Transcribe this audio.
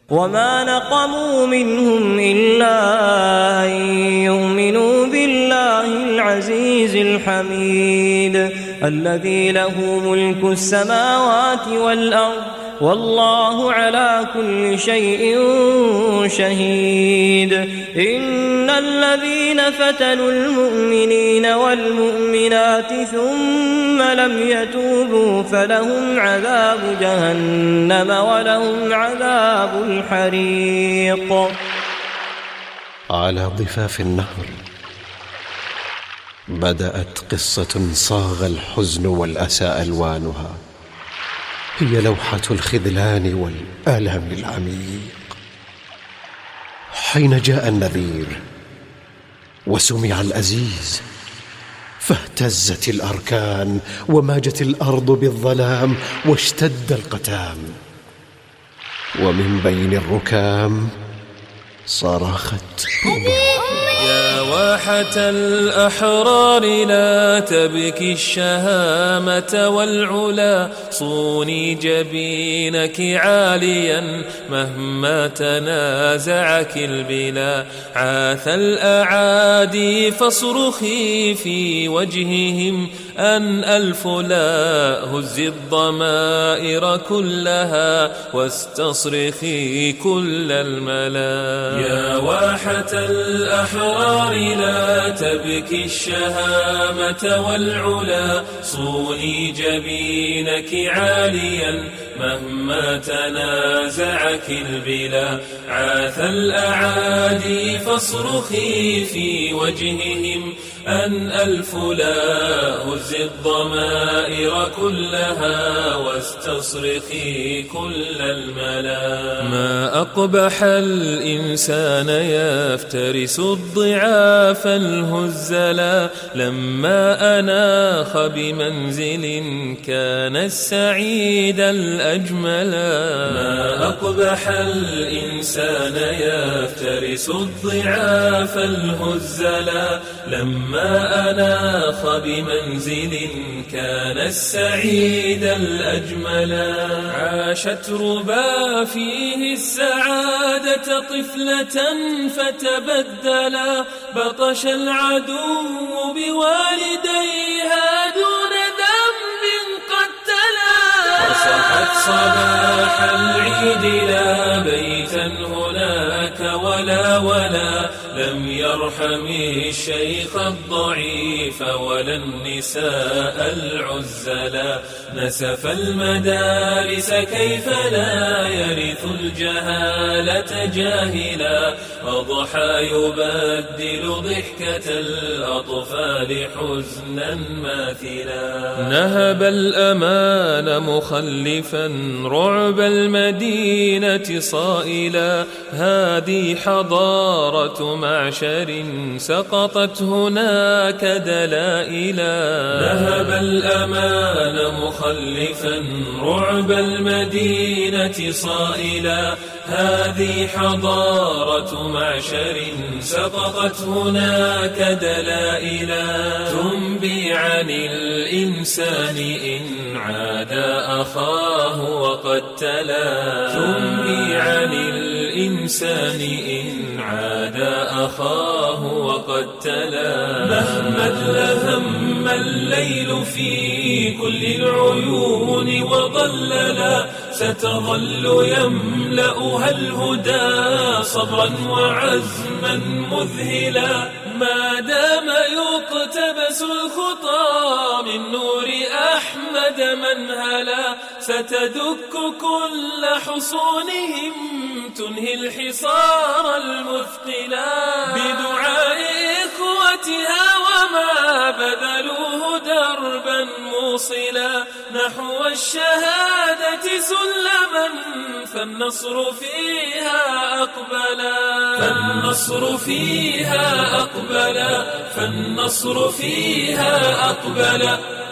وما نقموا منهم إلا أن يؤمنوا بالله العزيز الحميد الذي له ملك السماوات والأرض والله على كل شيء شهيد. إن الذين فتنوا المؤمنين والمؤمنات ثم لم يتوبوا فلهم عذاب جهنم ولهم عذاب الحريق. على ضفاف النهر بدأت قصة صاغ الحزن والأسى ألوانها، هي لوحة الخذلان والآلام العميق. حين جاء النذير وسمع الأزيز فاهتزت الأركان وماجت الأرض بالظلام واشتد القتام، ومن بين الركام صرخت: يا واحة الأحرار لا تبكي الشهامة والعلا، صوني جبينك عاليا مهما تنازعك البلا. عاث الأعادي فاصرخي في وجههم أن ألف لا، هزي الضمائر كلها واستصرخي كل الملا. يا واحة الأحرار لا تبكي الشهامة والعلا، صوني جبينك عاليا مهما تنازعك البلا. عاث الأعادي فاصرخي في وجههم أن ألف لا، هزي الضمائر كلها واستصرخي كل الملا. ما أقبح الإنسان يفترس الضعاف الهزلا، لما أناخ بمنزل كان السعيد الأجملا. ما أقبح الإنسان يفترس الضعاف الهزلا، لما أناخ بمنزل كان السعيد الأجملا. عاشت ربا فيه السعادة طفلة فتبدلا، بطش العدو بوالديها دون ذنب قتلا. وصحت صباح العيد لا بيتا هناك ولا لم يرحم الشيخ الضعيف ولا النساء العزلا. نسف المدارس كيف لا يرث الجهالة جاهلا، أضحى يبدل ضحكة الأطفال حزنا ماثلا. نهب الأمان مخلفا رعب المدينة صائلا، هذه حضارة معشر سقطت هناك دلائلا. نهب الأمان مخلفا رعب المدينة صائلا، هذه حضارة معشر سقطت هناك دلائلا. تنبي عن الإنسان إن عاد أخاه وقد تلا، تنبي عن الإنسان إن عاد أخاه وقد تلا. مهما لهم الليل في كل العيون وضللا، ستظل يملأها الهدى صبرا وعزما مذهلا. ما دام يقتبس الخطى من نور أحمد منهلا، ستدك كل حصونهم تنهي الحصار المثقلا. بدعاء إخوتها وما بذلوه دربا موصلا، نحو الشهادة سلما فالنصر فيها أقبلا. فالنصر فيها أقبلا، فالنصر فيها أقبلا.